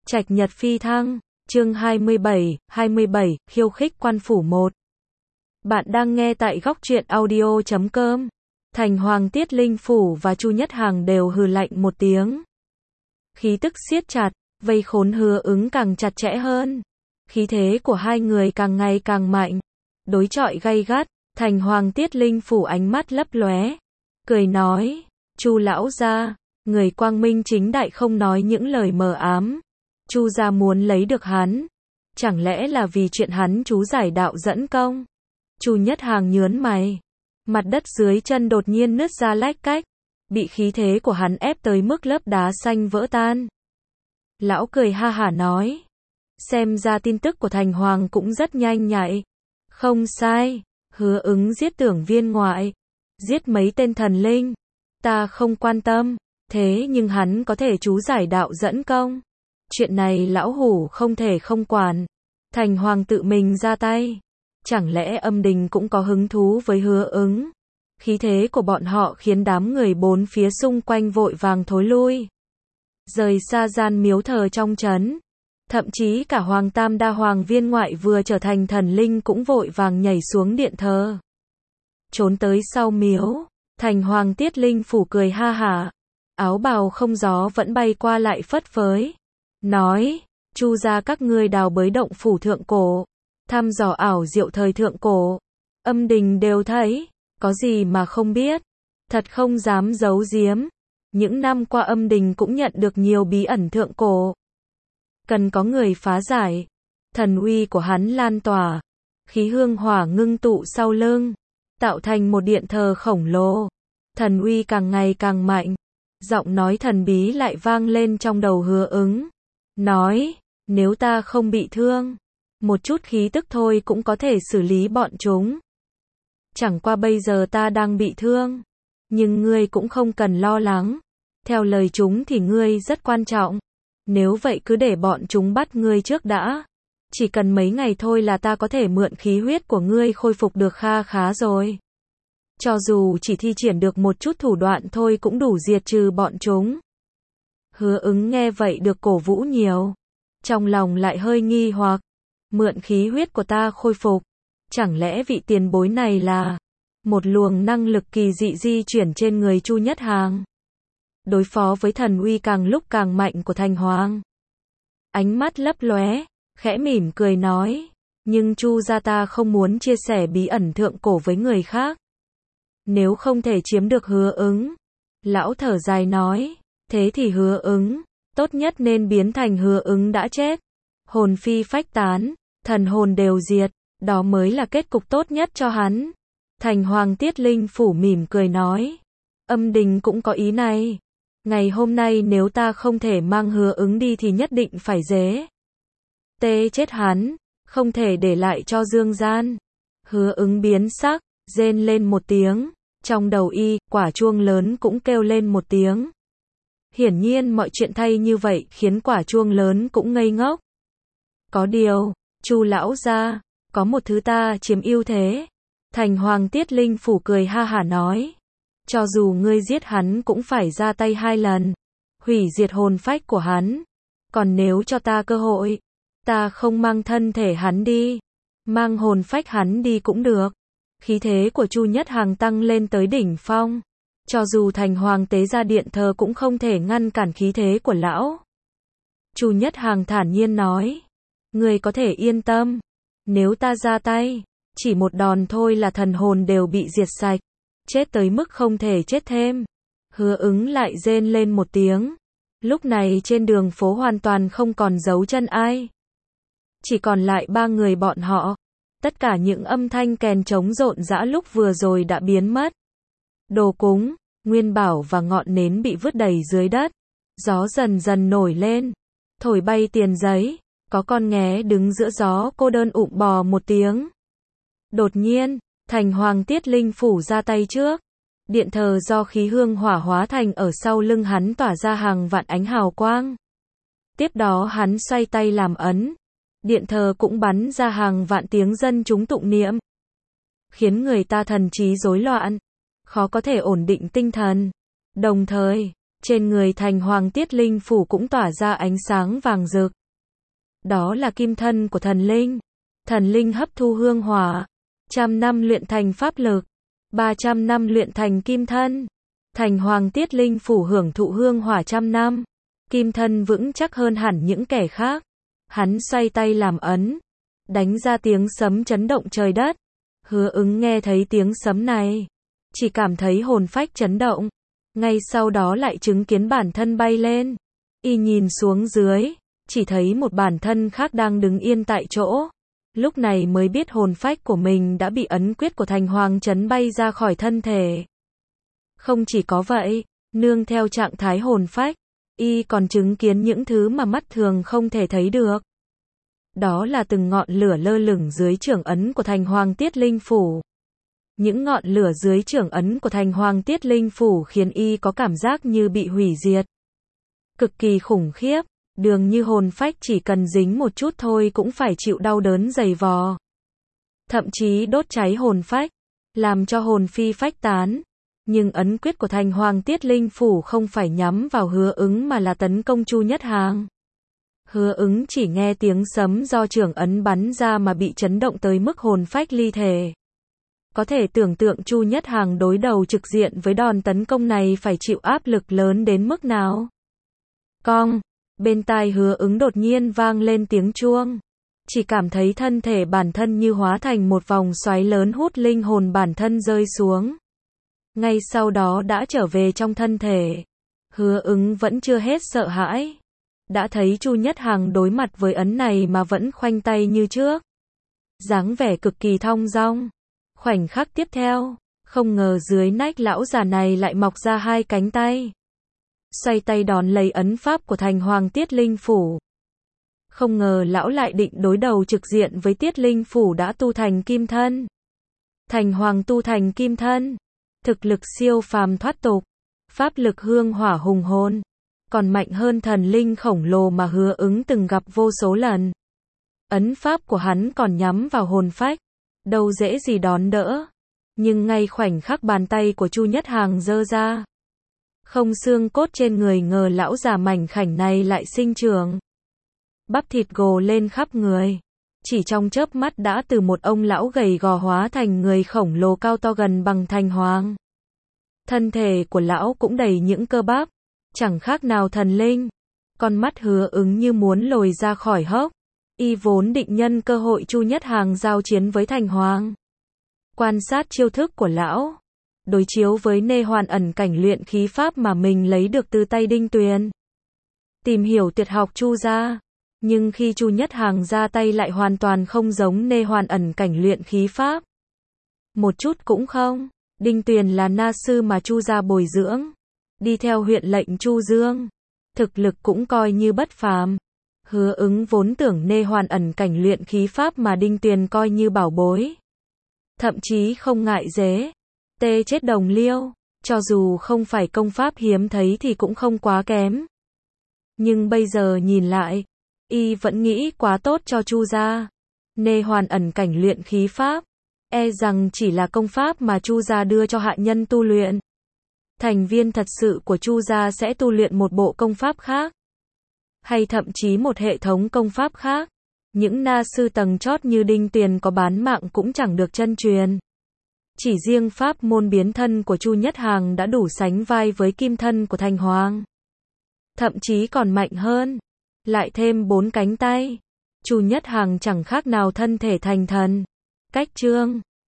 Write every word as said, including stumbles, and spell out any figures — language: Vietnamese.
Trạch nhật phi thăng, chương hai mươi bảy, hai mươi bảy, khiêu khích quan phủ một. Bạn đang nghe tại góc truyện audio chấm com. Thành Hoàng Tiết Linh Phủ và Chu Nhất Hằng đều hừ lạnh một tiếng. Khí tức siết chặt, vây khốn Hứa Ứng càng chặt chẽ hơn. Khí thế của hai người càng ngày càng mạnh. Đối chọi gay gắt, Thành Hoàng Tiết Linh Phủ ánh mắt lấp lóe. Cười nói, Chu lão gia, người quang minh chính đại không nói những lời mờ ám. Chu gia muốn lấy được hắn, chẳng lẽ là vì chuyện hắn chú giải đạo dẫn công? Chu Nhất Hằng nhớn mày, mặt đất dưới chân đột nhiên nứt ra lách cách, bị khí thế của hắn ép tới mức lớp đá xanh vỡ tan. Lão cười ha hả nói, xem ra tin tức của Thành Hoàng cũng rất nhanh nhạy. Không sai, Hứa Ứng giết Tưởng Viên Ngoại, giết mấy tên thần linh, ta không quan tâm, thế nhưng hắn có thể chú giải đạo dẫn công. Chuyện này lão hủ không thể không quản. Thành Hoàng tự mình ra tay. Chẳng lẽ Âm Đình cũng có hứng thú với Hứa Ứng? Khí thế của bọn họ khiến đám người bốn phía xung quanh vội vàng thối lui. Rời xa gian miếu thờ trong trấn. Thậm chí cả Hoàng Tam Đa Hoàng Viên Ngoại vừa trở thành thần linh cũng vội vàng nhảy xuống điện thờ. Trốn tới sau miếu. Thành Hoàng Tiết Linh Phủ cười ha hả. Áo bào không gió vẫn bay qua lại phất phới. Nói, Chu gia các ngươi đào bới động phủ thượng cổ, thăm dò ảo diệu thời thượng cổ, Âm Đình đều thấy, có gì mà không biết, thật không dám giấu giếm. Những năm qua Âm Đình cũng nhận được nhiều bí ẩn thượng cổ, cần có người phá giải. Thần uy của hắn lan tỏa, khí hương hỏa ngưng tụ sau lưng, tạo thành một điện thờ khổng lồ. Thần uy càng ngày càng mạnh, giọng nói thần bí lại vang lên trong đầu Hứa Ứng. Nói, nếu ta không bị thương, một chút khí tức thôi cũng có thể xử lý bọn chúng. Chẳng qua bây giờ ta đang bị thương, nhưng ngươi cũng không cần lo lắng. Theo lời chúng thì ngươi rất quan trọng. Nếu vậy cứ để bọn chúng bắt ngươi trước đã. Chỉ cần mấy ngày thôi là ta có thể mượn khí huyết của ngươi khôi phục được kha khá rồi. Cho dù chỉ thi triển được một chút thủ đoạn thôi cũng đủ diệt trừ bọn chúng. Hứa Ứng nghe vậy được cổ vũ nhiều. Trong lòng lại hơi nghi hoặc. Mượn khí huyết của ta khôi phục. Chẳng lẽ vị tiền bối này là một luồng năng lực kỳ dị di chuyển trên người Chu Nhất Hằng, đối phó với thần uy càng lúc càng mạnh của Thành Hoàng. Ánh mắt lấp lóe, khẽ mỉm cười nói. Nhưng Chu gia ta không muốn chia sẻ bí ẩn thượng cổ với người khác. Nếu không thể chiếm được Hứa Ứng. Lão thở dài nói. Thế thì Hứa Ứng, tốt nhất nên biến thành Hứa Ứng đã chết. Hồn phi phách tán, thần hồn đều diệt, đó mới là kết cục tốt nhất cho hắn. Thành Hoàng Tiết Linh Phủ mỉm cười nói. Âm Đình cũng có ý này. Ngày hôm nay nếu ta không thể mang Hứa Ứng đi thì nhất định phải dế tê chết hắn, không thể để lại cho dương gian. Hứa Ứng biến sắc, rên lên một tiếng. Trong đầu y, quả chuông lớn cũng kêu lên một tiếng. Hiển nhiên mọi chuyện thay như vậy khiến quả chuông lớn cũng ngây ngốc. Có điều, Chu lão gia, có một thứ ta chiếm ưu thế. Thành Hoàng Tiết Linh Phủ cười ha hả nói. Cho dù ngươi giết hắn cũng phải ra tay hai lần, hủy diệt hồn phách của hắn. Còn nếu cho ta cơ hội, ta không mang thân thể hắn đi, mang hồn phách hắn đi cũng được. Khí thế của Chu Nhất Hằng tăng lên tới đỉnh phong. Cho dù Thành Hoàng tế ra điện thờ cũng không thể ngăn cản khí thế của lão. Chu Nhất Hằng thản nhiên nói. Người có thể yên tâm. Nếu ta ra tay, chỉ một đòn thôi là thần hồn đều bị diệt sạch. Chết tới mức không thể chết thêm. Hứa Ứng lại rên lên một tiếng. Lúc này trên đường phố hoàn toàn không còn dấu chân ai. Chỉ còn lại ba người bọn họ. Tất cả những âm thanh kèn trống rộn rã lúc vừa rồi đã biến mất. Đồ cúng, nguyên bảo và ngọn nến bị vứt đầy dưới đất. Gió dần dần nổi lên, thổi bay tiền giấy. Có con nghé đứng giữa gió cô đơn ụng bò một tiếng. Đột nhiên, Thành Hoàng Tiết Linh Phủ ra tay trước. Điện thờ do khí hương hỏa hóa thành ở sau lưng hắn tỏa ra hàng vạn ánh hào quang. Tiếp đó hắn xoay tay làm ấn. Điện thờ cũng bắn ra hàng vạn tiếng dân chúng tụng niệm. Khiến người ta thần trí rối loạn. Khó có thể ổn định tinh thần. Đồng thời, Trên người Thành Hoàng Tiết Linh Phủ cũng tỏa ra ánh sáng vàng rực. Đó là kim thân của thần linh. Thần linh hấp thu hương hỏa, trăm năm luyện thành pháp lực, ba trăm năm luyện thành kim thân. Thành Hoàng Tiết Linh Phủ hưởng thụ hương hỏa trăm năm, kim thân vững chắc hơn hẳn những kẻ khác. Hắn xoay tay làm ấn, đánh ra tiếng sấm chấn động trời đất. Hứa Ứng nghe thấy tiếng sấm này, chỉ cảm thấy hồn phách chấn động, ngay sau đó lại chứng kiến bản thân bay lên. Y nhìn xuống dưới, chỉ thấy một bản thân khác đang đứng yên tại chỗ. Lúc này mới biết hồn phách của mình đã bị ấn quyết của Thành Hoàng chấn bay ra khỏi thân thể. Không chỉ có vậy, nương theo trạng thái hồn phách, Y còn chứng kiến những thứ mà mắt thường không thể thấy được. Đó là từng ngọn lửa lơ lửng dưới chưởng ấn của Thành Hoàng Tiết Linh Phủ. Những ngọn lửa dưới chưởng ấn của Thành Hoàng Tiết Linh Phủ khiến Y có cảm giác như bị hủy diệt. Cực kỳ khủng khiếp, dường như hồn phách chỉ cần dính một chút thôi cũng phải chịu đau đớn dày vò. Thậm chí đốt cháy hồn phách, làm cho hồn phi phách tán. Nhưng ấn quyết của Thành Hoàng Tiết Linh Phủ không phải nhắm vào Hứa Ứng mà là tấn công Chu Nhất Hàng. Hứa Ứng chỉ nghe tiếng sấm do chưởng ấn bắn ra mà bị chấn động tới mức hồn phách ly thể. Có thể tưởng tượng Chu Nhất Hàng đối đầu trực diện với đòn tấn công này phải chịu áp lực lớn đến mức nào. Cong, bên tai Hứa Ứng đột nhiên vang lên tiếng chuông. Chỉ cảm thấy thân thể bản thân như hóa thành một vòng xoáy lớn hút linh hồn bản thân rơi xuống. Ngay sau đó đã trở về trong thân thể. Hứa Ứng vẫn chưa hết sợ hãi. Đã thấy Chu Nhất Hàng đối mặt với ấn này mà vẫn khoanh tay như trước. Dáng vẻ cực kỳ thong dong. Khoảnh khắc tiếp theo, không ngờ dưới nách lão già này lại mọc ra hai cánh tay. Xoay tay đón lấy ấn pháp của Thành Hoàng Tiết Linh Phủ. Không ngờ lão lại định đối đầu trực diện với Tiết Linh Phủ đã tu thành kim thân. Thành Hoàng tu thành kim thân, thực lực siêu phàm thoát tục, pháp lực hương hỏa hùng hồn, còn mạnh hơn thần linh khổng lồ mà Hứa Ứng từng gặp vô số lần. Ấn pháp của hắn còn nhắm vào hồn phách, đâu dễ gì đón đỡ. Nhưng ngay khoảnh khắc bàn tay của Chu Nhất Hàng giơ ra, không xương cốt trên người ngờ lão già mảnh khảnh này lại sinh trưởng. Bắp thịt gồ lên khắp người. Chỉ trong chớp mắt đã từ một ông lão gầy gò hóa thành người khổng lồ cao to gần bằng Thành Hoàng. Thân thể của lão cũng đầy những cơ bắp, chẳng khác nào thần linh. Con mắt Hứa Ứng như muốn lồi ra khỏi hốc. Y vốn định nhân cơ hội Chu Nhất Hàng giao chiến với Thành Hoàng. Quan sát chiêu thức của lão, đối chiếu với nê hoàn ẩn cảnh luyện khí pháp mà mình lấy được từ tay Đinh Tuyền. Tìm hiểu tuyệt học Chu gia. Nhưng khi Chu Nhất Hàng ra tay lại hoàn toàn không giống nê hoàn ẩn cảnh luyện khí pháp. Một chút cũng không. Đinh Tuyền là na sư mà Chu gia bồi dưỡng, đi theo huyện lệnh Chu Dương, thực lực cũng coi như bất phàm. Hứa Ứng vốn tưởng nê hoàn ẩn cảnh luyện khí pháp mà Đinh Tuyền coi như bảo bối. Thậm chí không ngại dế, tê chết đồng liêu, cho dù không phải công pháp hiếm thấy thì cũng không quá kém. Nhưng bây giờ nhìn lại, Y vẫn nghĩ quá tốt cho Chu gia. Nê hoàn ẩn cảnh luyện khí pháp, e rằng chỉ là công pháp mà Chu gia đưa cho hạ nhân tu luyện. Thành viên thật sự của Chu gia sẽ tu luyện một bộ công pháp khác, hay thậm chí một hệ thống công pháp khác. Những na sư tầng chót như Đinh Tuyền có bán mạng cũng chẳng được chân truyền. Chỉ riêng pháp môn biến thân của Chu Nhất Hàng đã đủ sánh vai với kim thân của Thành Hoàng. Thậm chí còn mạnh hơn. Lại thêm bốn cánh tay. Chu Nhất Hàng chẳng khác nào thân thể thành thần. Cách chương